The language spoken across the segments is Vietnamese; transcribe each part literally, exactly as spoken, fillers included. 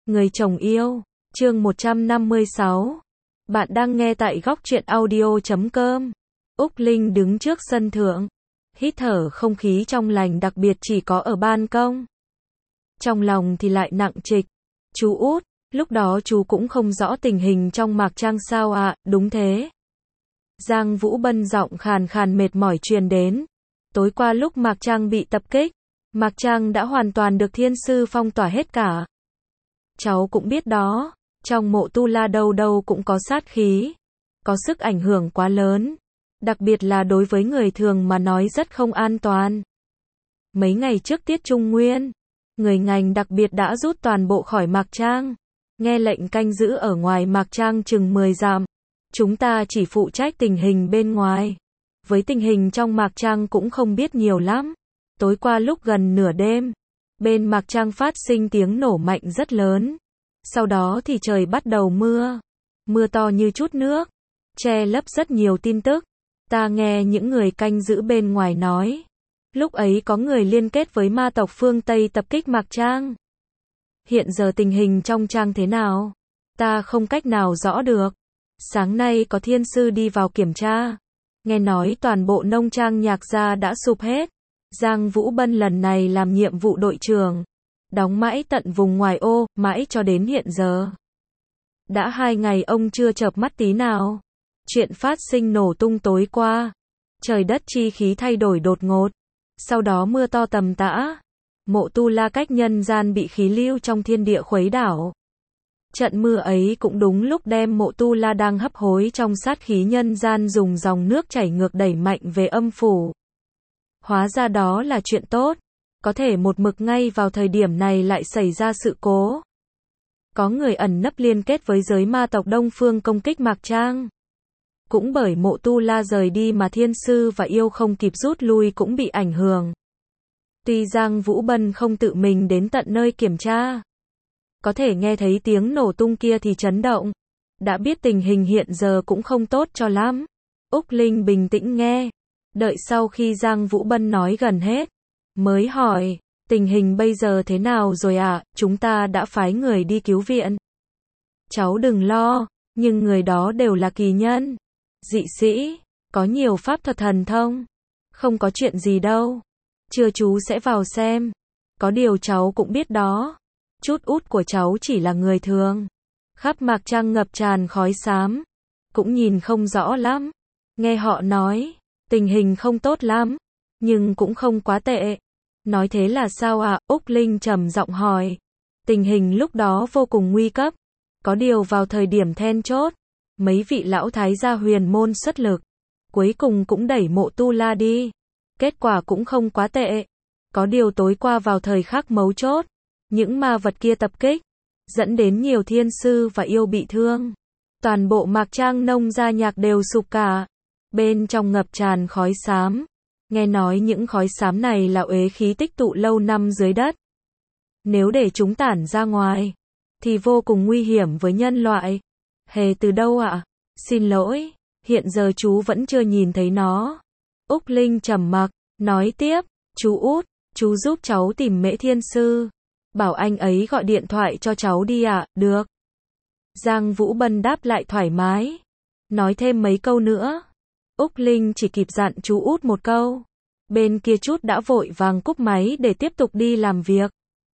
Người chồng yêu, chương một trăm năm mươi sáu. Bạn đang nghe tại góc truyện audio chấm com. Úc Linh đứng trước sân thượng, hít thở không khí trong lành đặc biệt chỉ có ở ban công. Trong lòng thì lại nặng trịch. Chú út, lúc đó chú cũng không rõ tình hình trong Mạc Trang sao ạ, à, đúng thế. Giang Vũ Bân giọng khàn khàn mệt mỏi truyền đến. Tối qua lúc Mạc Trang bị tập kích, Mạc Trang đã hoàn toàn được thiên sư phong tỏa hết cả. Cháu cũng biết đó, trong mộ tu la đâu đâu cũng có sát khí, có sức ảnh hưởng quá lớn, đặc biệt là đối với người thường mà nói rất không an toàn. Mấy ngày trước tiết Trung Nguyên, người ngành đặc biệt đã rút toàn bộ khỏi Mạc Trang, nghe lệnh canh giữ ở ngoài Mạc Trang chừng mười dặm. Chúng ta chỉ phụ trách tình hình bên ngoài, với tình hình trong Mạc Trang cũng không biết nhiều lắm. Tối qua lúc gần nửa đêm, bên Mạc Trang phát sinh tiếng nổ mạnh rất lớn. Sau đó thì trời bắt đầu mưa. Mưa to như chút nước, che lấp rất nhiều tin tức. Ta nghe những người canh giữ bên ngoài nói, lúc ấy có người liên kết với ma tộc phương Tây tập kích Mạc Trang. Hiện giờ tình hình trong Trang thế nào? Ta không cách nào rõ được. Sáng nay có thiên sư đi vào kiểm tra. Nghe nói toàn bộ nông trang Nhạc gia đã sụp hết. Giang Vũ Bân lần này làm nhiệm vụ đội trưởng, đóng mãi tận vùng ngoài ô, mãi cho đến hiện giờ. Đã hai ngày ông chưa chợp mắt tí nào. Chuyện phát sinh nổ tung tối qua. Trời đất chi khí thay đổi đột ngột. Sau đó mưa to tầm tã. Mộ tu la cách nhân gian bị khí lưu trong thiên địa khuấy đảo. Trận mưa ấy cũng đúng lúc đem mộ tu la đang hấp hối trong sát khí nhân gian dùng dòng nước chảy ngược đẩy mạnh về âm phủ. Hóa ra đó là chuyện tốt. Có thể một mực ngay vào thời điểm này lại xảy ra sự cố. Có người ẩn nấp liên kết với giới ma tộc Đông Phương công kích Mạc Trang. Cũng bởi mộ tu la rời đi mà thiên sư và yêu không kịp rút lui cũng bị ảnh hưởng. Tuy Giang Vũ Bân không tự mình đến tận nơi kiểm tra, có thể nghe thấy tiếng nổ tung kia thì chấn động. Đã biết tình hình hiện giờ cũng không tốt cho lắm. Úc Linh bình tĩnh nghe. Đợi sau khi Giang Vũ Bân nói gần hết, mới hỏi, tình hình bây giờ thế nào rồi ạ? À? Chúng ta đã phái người đi cứu viện. Cháu đừng lo, nhưng người đó đều là kỳ nhân, dị sĩ, có nhiều pháp thuật thần thông. Không có chuyện gì đâu. Trưa chú sẽ vào xem. Có điều cháu cũng biết đó. Chút út của cháu chỉ là người thường. Khắp Mạc Trang ngập tràn khói xám. Cũng nhìn không rõ lắm. Nghe họ nói, tình hình không tốt lắm, nhưng cũng không quá tệ. Nói thế là sao ạ? À? Úc Linh trầm giọng hỏi. Tình hình lúc đó vô cùng nguy cấp. Có điều vào thời điểm then chốt, mấy vị lão thái gia huyền môn xuất lực, cuối cùng cũng đẩy mộ tu la đi. Kết quả cũng không quá tệ. Có điều tối qua vào thời khắc mấu chốt, những ma vật kia tập kích, dẫn đến nhiều thiên sư và yêu bị thương. Toàn bộ Mạc Trang nông gia Nhạc đều sụp cả. Bên trong ngập tràn khói xám. Nghe nói những khói xám này là uế khí tích tụ lâu năm dưới đất. Nếu để chúng tản ra ngoài, thì vô cùng nguy hiểm với nhân loại. Hề từ đâu ạ? À? Xin lỗi, hiện giờ chú vẫn chưa nhìn thấy nó. Úc Linh trầm mặc, nói tiếp, chú út, chú giúp cháu tìm Mễ thiên sư. Bảo anh ấy gọi điện thoại cho cháu đi ạ, à? Được. Giang Vũ Bân đáp lại thoải mái. Nói thêm mấy câu nữa. Úc Linh chỉ kịp dặn chú út một câu. Bên kia chút đã vội vàng cúp máy để tiếp tục đi làm việc.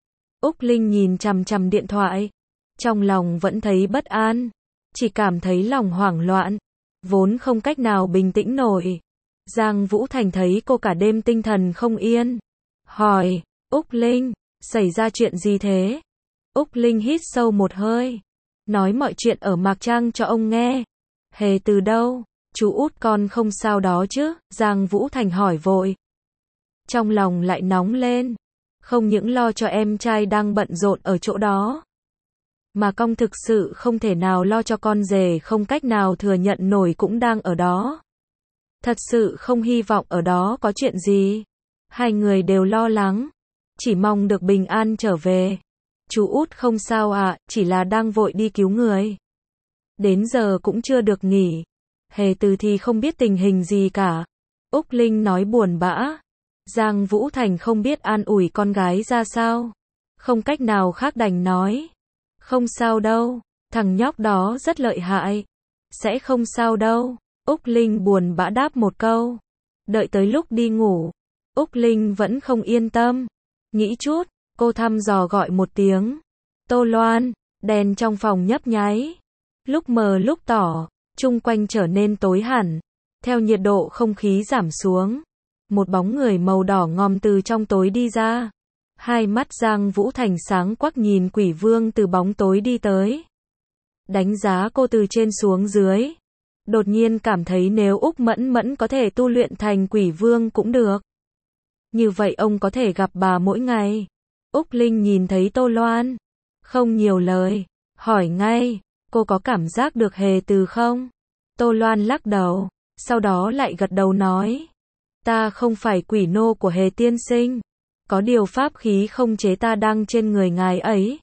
Úc Linh nhìn chằm chằm điện thoại. Trong lòng vẫn thấy bất an. Chỉ cảm thấy lòng hoảng loạn. Vốn không cách nào bình tĩnh nổi. Giang Vũ Thành thấy cô cả đêm tinh thần không yên. Hỏi, Úc Linh, xảy ra chuyện gì thế? Úc Linh hít sâu một hơi. Nói mọi chuyện ở Mạc Trang cho ông nghe. Hề từ đâu? Chú út con không sao đó chứ? Giang Vũ Thành hỏi vội. Trong lòng lại nóng lên. Không những lo cho em trai đang bận rộn ở chỗ đó, mà công thực sự không thể nào lo cho con rể không cách nào thừa nhận nổi cũng đang ở đó. Thật sự không hy vọng ở đó có chuyện gì. Hai người đều lo lắng. Chỉ mong được bình an trở về. Chú út không sao ạ, à, chỉ là đang vội đi cứu người. Đến giờ cũng chưa được nghỉ. Hề từ thì không biết tình hình gì cả. Úc Linh nói buồn bã. Giang Vũ Thành không biết an ủi con gái ra sao. Không cách nào khác đành nói. Không sao đâu, thằng nhóc đó rất lợi hại. Sẽ không sao đâu, Úc Linh buồn bã đáp một câu. Đợi tới lúc đi ngủ, Úc Linh vẫn không yên tâm. Nghĩ chút, cô thăm dò gọi một tiếng. Tô Loan, đèn trong phòng nhấp nháy. Lúc mờ lúc tỏ, chung quanh trở nên tối hẳn. Theo nhiệt độ không khí giảm xuống, một bóng người màu đỏ ngòm từ trong tối đi ra. Hai mắt Giang Vũ Thành sáng quắc nhìn Quỷ Vương từ bóng tối đi tới. Đánh giá cô từ trên xuống dưới. Đột nhiên cảm thấy nếu Úc Mẫn Mẫn có thể tu luyện thành Quỷ Vương cũng được. Như vậy ông có thể gặp bà mỗi ngày. Úc Linh nhìn thấy Tô Loan. Không nhiều lời. Hỏi ngay, cô có cảm giác được hề từ không? Tô Loan lắc đầu. Sau đó lại gật đầu nói. Ta không phải quỷ nô của hề tiên sinh. Có điều pháp khí không chế ta đang trên người ngài ấy.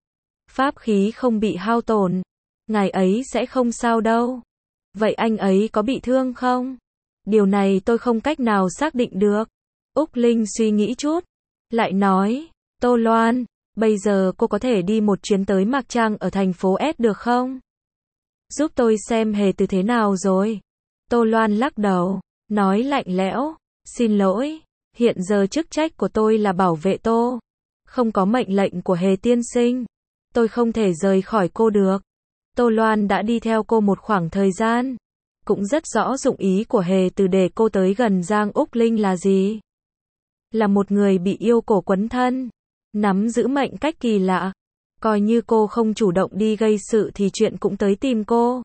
Pháp khí không bị hao tổn. Ngài ấy sẽ không sao đâu. Vậy anh ấy có bị thương không? Điều này tôi không cách nào xác định được. Úc Linh suy nghĩ chút. Lại nói, Tô Loan, bây giờ cô có thể đi một chuyến tới Mạc Trang ở thành phố S được không? Giúp tôi xem hề từ thế nào rồi. Tô Loan lắc đầu, nói lạnh lẽo, xin lỗi, hiện giờ chức trách của tôi là bảo vệ Tô. Không có mệnh lệnh của hề tiên sinh. Tôi không thể rời khỏi cô được. Tô Loan đã đi theo cô một khoảng thời gian. Cũng rất rõ dụng ý của hề từ để cô tới gần Giang Úc Linh là gì. Là một người bị yêu cổ quấn thân. Nắm giữ mệnh cách kỳ lạ. Coi như cô không chủ động đi gây sự thì chuyện cũng tới tìm cô.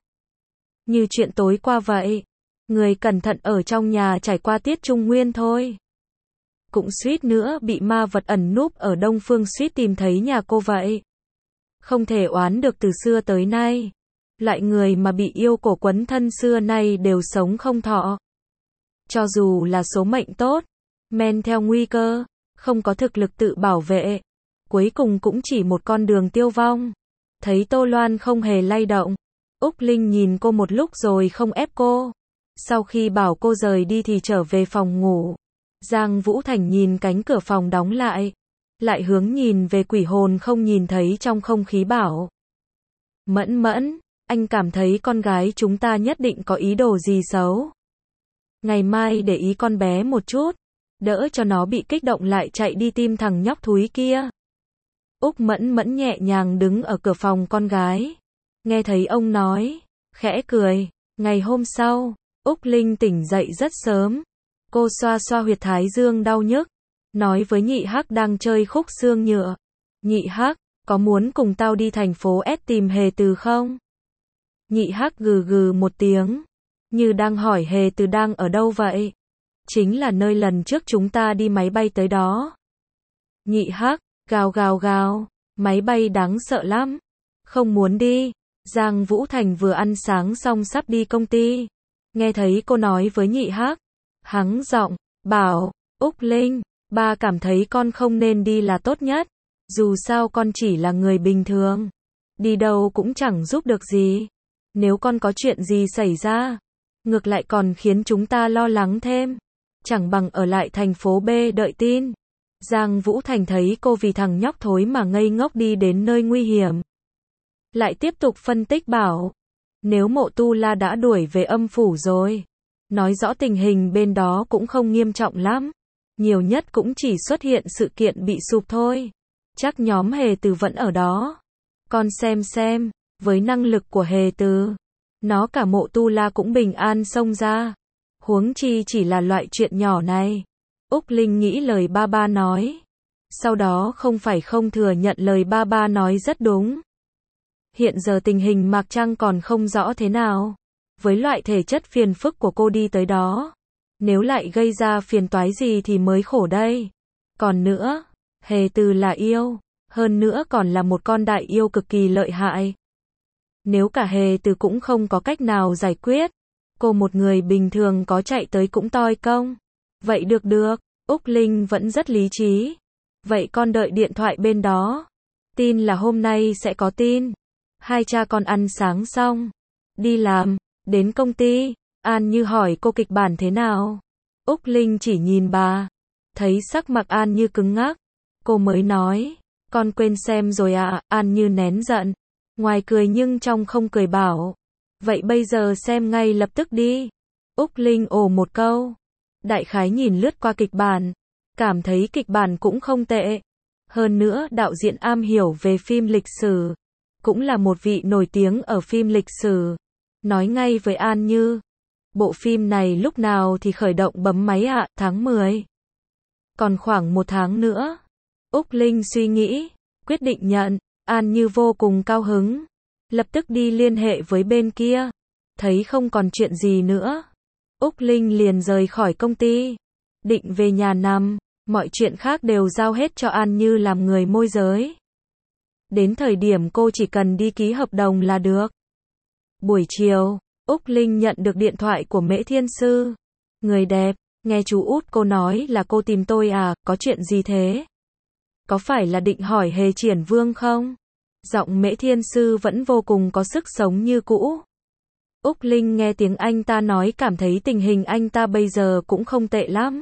Như chuyện tối qua vậy. Người cẩn thận ở trong nhà trải qua tiết trung nguyên thôi. Cũng suýt nữa bị ma vật ẩn núp ở Đông Phương suýt tìm thấy nhà cô vậy. Không thể oán được từ xưa tới nay. Loại người mà bị yêu cổ quấn thân xưa nay đều sống không thọ. Cho dù là số mệnh tốt, men theo nguy cơ, không có thực lực tự bảo vệ, cuối cùng cũng chỉ một con đường tiêu vong. Thấy Tô Loan không hề lay động, Úc Linh nhìn cô một lúc rồi không ép cô. Sau khi bảo cô rời đi thì trở về phòng ngủ. Giang Vũ Thành nhìn cánh cửa phòng đóng lại, lại hướng nhìn về quỷ hồn không nhìn thấy trong không khí bảo. Mẫn Mẫn, anh cảm thấy con gái chúng ta nhất định có ý đồ gì xấu. Ngày mai để ý con bé một chút, đỡ cho nó bị kích động lại chạy đi tìm thằng nhóc thúi kia. Úc Mẫn Mẫn nhẹ nhàng đứng ở cửa phòng con gái. Nghe thấy ông nói, khẽ cười. Ngày hôm sau, Úc Linh tỉnh dậy rất sớm. Cô xoa xoa huyệt thái dương đau nhức, nói với Nhị Hắc đang chơi khúc xương nhựa. Nhị Hắc, có muốn cùng tao đi thành phố S tìm hề từ không? Nhị Hắc gừ gừ một tiếng, như đang hỏi hề từ đang ở đâu vậy? Chính là nơi lần trước chúng ta đi máy bay tới đó. Nhị Hắc, gào gào gào, máy bay đáng sợ lắm. Không muốn đi. Giang Vũ Thành vừa ăn sáng xong sắp đi công ty. Nghe thấy cô nói với Nhị Hắc, hắng giọng, bảo, Úc Linh, ba cảm thấy con không nên đi là tốt nhất. Dù sao con chỉ là người bình thường. Đi đâu cũng chẳng giúp được gì. Nếu con có chuyện gì xảy ra, ngược lại còn khiến chúng ta lo lắng thêm. Chẳng bằng ở lại thành phố B đợi tin. Giang Vũ Thành thấy cô vì thằng nhóc thối mà ngây ngốc đi đến nơi nguy hiểm. Lại tiếp tục phân tích bảo, nếu Mộ Tu La đã đuổi về âm phủ rồi, nói rõ tình hình bên đó cũng không nghiêm trọng lắm. Nhiều nhất cũng chỉ xuất hiện sự kiện bị sụp thôi. Chắc nhóm hề từ vẫn ở đó. Con xem xem, với năng lực của hề từ, nó cả Mộ Tu La cũng bình an xông ra. Huống chi chỉ là loại chuyện nhỏ này. Úc Linh nghĩ lời ba ba nói. Sau đó không phải không thừa nhận lời ba ba nói rất đúng. Hiện giờ tình hình Mạc Trăng còn không rõ thế nào. Với loại thể chất phiền phức của cô đi tới đó, nếu lại gây ra phiền toái gì thì mới khổ đây. Còn nữa, hề từ là yêu, hơn nữa còn là một con đại yêu cực kỳ lợi hại. Nếu cả hề từ cũng không có cách nào giải quyết, cô một người bình thường có chạy tới cũng toi công. Vậy được được, Úc Linh vẫn rất lý trí. Vậy con đợi điện thoại bên đó. Tin là hôm nay sẽ có tin. Hai cha con ăn sáng xong, đi làm, đến công ty, An Như hỏi cô kịch bản thế nào. Úc Linh chỉ nhìn bà, thấy sắc mặt An Như cứng ngắc, cô mới nói, Con quên xem rồi ạ, à, An Như nén giận. Ngoài cười nhưng trong không cười bảo. Vậy bây giờ xem ngay lập tức đi. Úc Linh ồ một câu. Đại khái nhìn lướt qua kịch bản. Cảm thấy kịch bản cũng không tệ. Hơn nữa đạo diễn am hiểu về phim lịch sử. Cũng là một vị nổi tiếng ở phim lịch sử. Nói ngay với An Như. Bộ phim này lúc nào thì khởi động bấm máy ạ, à, tháng mười. Còn khoảng một tháng nữa. Úc Linh suy nghĩ, quyết định nhận. An Như vô cùng cao hứng. Lập tức đi liên hệ với bên kia. Thấy không còn chuyện gì nữa. Úc Linh liền rời khỏi công ty. Định về nhà nằm. Mọi chuyện khác đều giao hết cho An Như làm người môi giới. Đến thời điểm cô chỉ cần đi ký hợp đồng là được. Buổi chiều, Úc Linh nhận được điện thoại của Mễ Thiên Sư. Người đẹp, nghe chú út cô nói là cô tìm tôi à, có chuyện gì thế? Có phải là định hỏi Hề Triển Vương không? Giọng Mễ Thiên Sư vẫn vô cùng có sức sống như cũ. Úc Linh nghe tiếng anh ta nói cảm thấy tình hình anh ta bây giờ cũng không tệ lắm.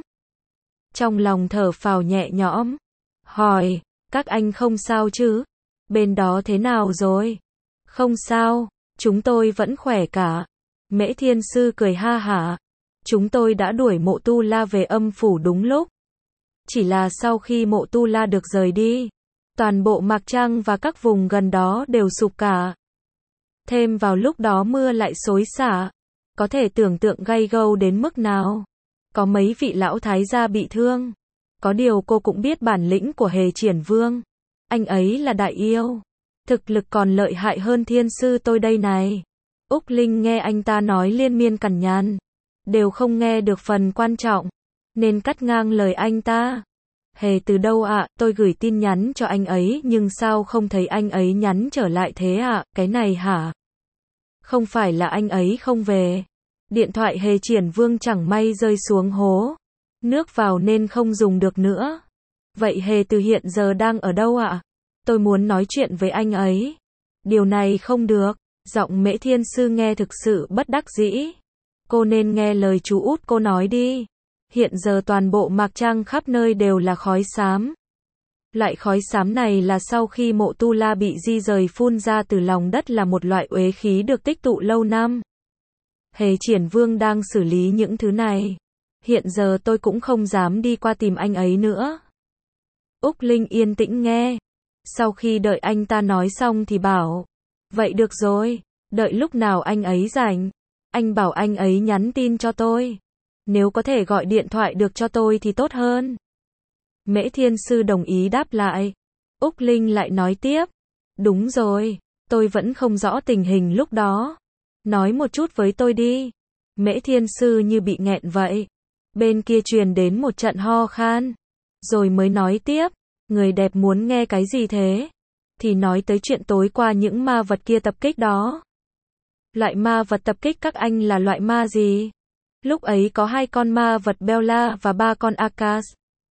Trong lòng thở phào nhẹ nhõm. Hỏi, các anh không sao chứ? Bên đó thế nào rồi? Không sao, chúng tôi vẫn khỏe cả. Mễ Thiên Sư cười ha hả. Chúng tôi đã đuổi Mộ Tu La về âm phủ đúng lúc. Chỉ là sau khi Mộ Tu La được rời đi, toàn bộ Mạc Trăng và các vùng gần đó đều sụp cả. Thêm vào lúc đó mưa lại xối xả. Có thể tưởng tượng gay gâu đến mức nào. Có mấy vị lão thái gia bị thương. Có điều cô cũng biết bản lĩnh của Hề Triển Vương. Anh ấy là đại yêu. Thực lực còn lợi hại hơn Thiên Sư tôi đây này. Úc Linh nghe anh ta nói liên miên cằn nhằn. Đều không nghe được phần quan trọng. Nên cắt ngang lời anh ta. Hề từ đâu ạ, à? Tôi gửi tin nhắn cho anh ấy nhưng sao không thấy anh ấy nhắn trở lại thế ạ, à? Cái này hả? Không phải là anh ấy không về. Điện thoại Hề Triển Vương chẳng may rơi xuống hố. Nước vào nên không dùng được nữa. Vậy Hề từ hiện giờ đang ở đâu ạ? À? Tôi muốn nói chuyện với anh ấy. Điều này không được. Giọng Mễ Thiên Sư nghe thực sự bất đắc dĩ. Cô nên nghe lời chú út cô nói đi. Hiện giờ toàn bộ Mạc Trăng khắp nơi đều là khói xám. Loại khói xám này là sau khi Mộ Tu La bị di rời phun ra từ lòng đất là một loại uế khí được tích tụ lâu năm. Hề Triển Vương đang xử lý những thứ này. Hiện giờ tôi cũng không dám đi qua tìm anh ấy nữa. Úc Linh yên tĩnh nghe. Sau khi đợi anh ta nói xong thì bảo. Vậy được rồi, đợi lúc nào anh ấy rảnh. Anh bảo anh ấy nhắn tin cho tôi. Nếu có thể gọi điện thoại được cho tôi thì tốt hơn. Mễ Thiên Sư đồng ý đáp lại. Úc Linh lại nói tiếp. Đúng rồi, tôi vẫn không rõ tình hình lúc đó. Nói một chút với tôi đi. Mễ Thiên Sư như bị nghẹn vậy. Bên kia truyền đến một trận ho khan. Rồi mới nói tiếp. Người đẹp muốn nghe cái gì thế? Thì nói tới chuyện tối qua những ma vật kia tập kích đó. Loại ma vật tập kích các anh là loại ma gì? Lúc ấy có hai con ma vật Bella và ba con Akas.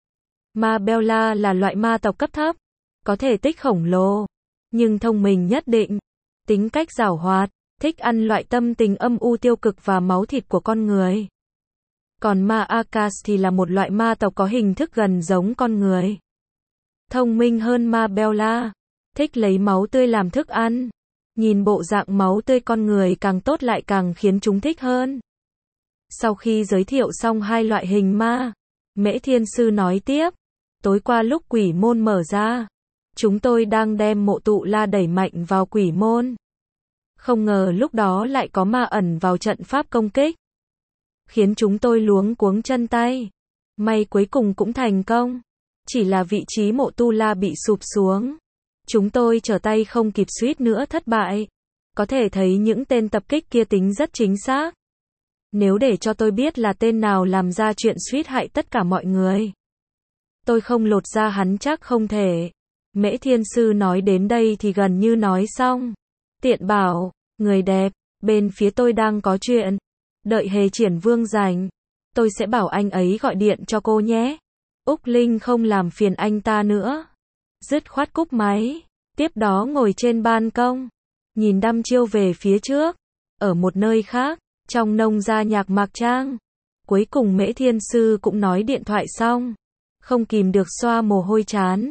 Ma Bella là loại ma tộc cấp thấp. Có thể tích khổng lồ. Nhưng thông minh nhất định. Tính cách giảo hoạt. Thích ăn loại tâm tình âm u tiêu cực và máu thịt của con người. Còn ma Akas thì là một loại ma tộc có hình thức gần giống con người. Thông minh hơn ma Bella. Thích lấy máu tươi làm thức ăn. Nhìn bộ dạng máu tươi con người càng tốt lại càng khiến chúng thích hơn. Sau khi giới thiệu xong hai loại hình ma, Mễ Thiên Sư nói tiếp. Tối qua lúc quỷ môn mở ra, chúng tôi đang đem Mộ Tu La đẩy mạnh vào quỷ môn. Không ngờ lúc đó lại có ma ẩn vào trận pháp công kích. Khiến chúng tôi luống cuống chân tay. May cuối cùng cũng thành công. Chỉ là vị trí Mộ Tu La bị sụp xuống. Chúng tôi trở tay không kịp suýt nữa thất bại. Có thể thấy những tên tập kích kia tính rất chính xác. Nếu để cho tôi biết là tên nào làm ra chuyện suýt hại tất cả mọi người, tôi không lột ra hắn chắc không thể. Mễ Thiên Sư nói đến đây thì gần như nói xong. Tiện bảo, người đẹp, bên phía tôi đang có chuyện. Đợi Hề Triển Vương rảnh, tôi sẽ bảo anh ấy gọi điện cho cô nhé. Úc Linh không làm phiền anh ta nữa. Dứt khoát cúp máy. Tiếp đó ngồi trên ban công. Nhìn đăm chiêu về phía trước. Ở một nơi khác, trong nông gia nhạc Mạc Trang. Cuối cùng Mễ Thiên Sư cũng nói điện thoại xong. Không kìm được xoa mồ hôi trán.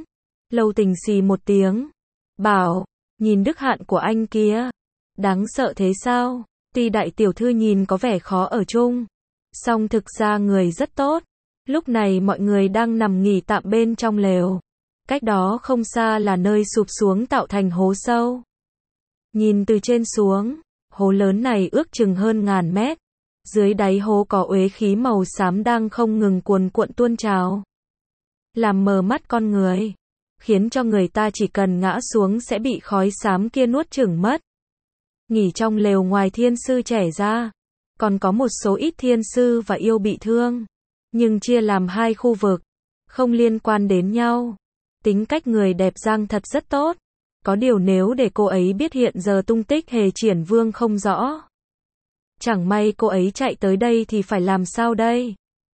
Lâu Tình xì một tiếng, bảo, nhìn đức hạn của anh kia, đáng sợ thế sao? Tuy đại tiểu thư nhìn có vẻ khó ở chung, song thực ra người rất tốt. Lúc này mọi người đang nằm nghỉ tạm bên trong lều. Cách đó không xa là nơi sụp xuống tạo thành hố sâu. Nhìn từ trên xuống, hố lớn này ước chừng hơn ngàn mét. Dưới đáy hố có uế khí màu xám đang không ngừng cuồn cuộn tuôn trào, làm mờ mắt con người, khiến cho người ta chỉ cần ngã xuống sẽ bị khói xám kia nuốt chửng mất. Nghỉ trong lều ngoài thiên sư trẻ ra, còn có một số ít thiên sư và yêu bị thương, nhưng chia làm hai khu vực, không liên quan đến nhau. Tính cách người đẹp Giang thật rất tốt. Có điều nếu để cô ấy biết hiện giờ tung tích Hề Triển Vương không rõ, chẳng may cô ấy chạy tới đây thì phải làm sao đây?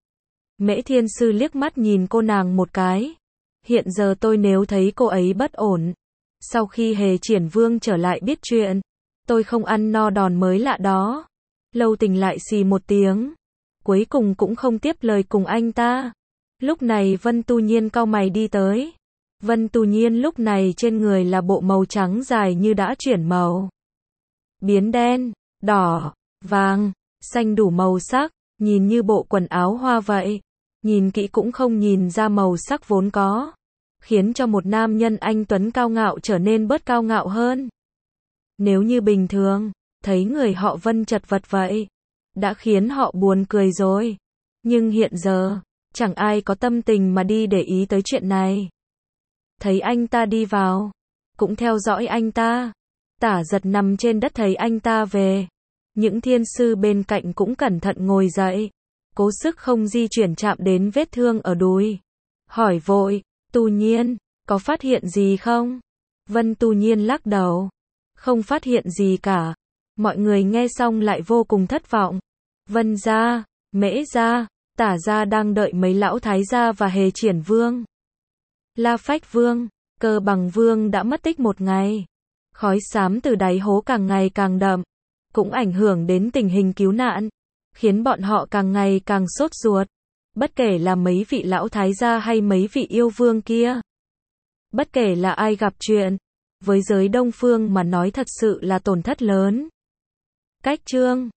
Mễ Thiên Sư liếc mắt nhìn cô nàng một cái. Hiện giờ tôi nếu thấy cô ấy bất ổn, sau khi Hề Triển Vương trở lại biết chuyện, tôi không ăn no đòn mới lạ đó. Lâu Tình lại xì một tiếng, cuối cùng cũng không tiếp lời cùng anh ta. Lúc này Vân Tu Nhiên cau mày đi tới. Vân Tu Nhiên lúc này trên người là bộ màu trắng dài như đã chuyển màu, biến đen, đỏ, vàng, xanh đủ màu sắc, nhìn như bộ quần áo hoa vậy. Nhìn kỹ cũng không nhìn ra màu sắc vốn có, khiến cho một nam nhân anh tuấn cao ngạo trở nên bớt cao ngạo hơn. Nếu như bình thường, thấy người họ Vân chật vật vậy, đã khiến họ buồn cười rồi. Nhưng hiện giờ, chẳng ai có tâm tình mà đi để ý tới chuyện này. Thấy anh ta đi vào, cũng theo dõi anh ta. Tả Giật nằm trên đất thấy anh ta về. Những thiên sư bên cạnh cũng cẩn thận ngồi dậy, cố sức không di chuyển chạm đến vết thương ở đùi. Hỏi vội, Tu Nhiên, có phát hiện gì không? Vân Tu Nhiên lắc đầu, không phát hiện gì cả. Mọi người nghe xong lại vô cùng thất vọng. Vân gia, Mễ gia, Tả gia đang đợi mấy lão thái gia và Hề Triển Vương. La Phách Vương, Cơ Bằng Vương đã mất tích một ngày. Khói xám từ đáy hố càng ngày càng đậm, cũng ảnh hưởng đến tình hình cứu nạn, khiến bọn họ càng ngày càng sốt ruột. Bất kể là mấy vị lão thái gia hay mấy vị yêu vương kia, bất kể là ai gặp chuyện, với giới Đông Phương mà nói thật sự là tổn thất lớn. Cách chương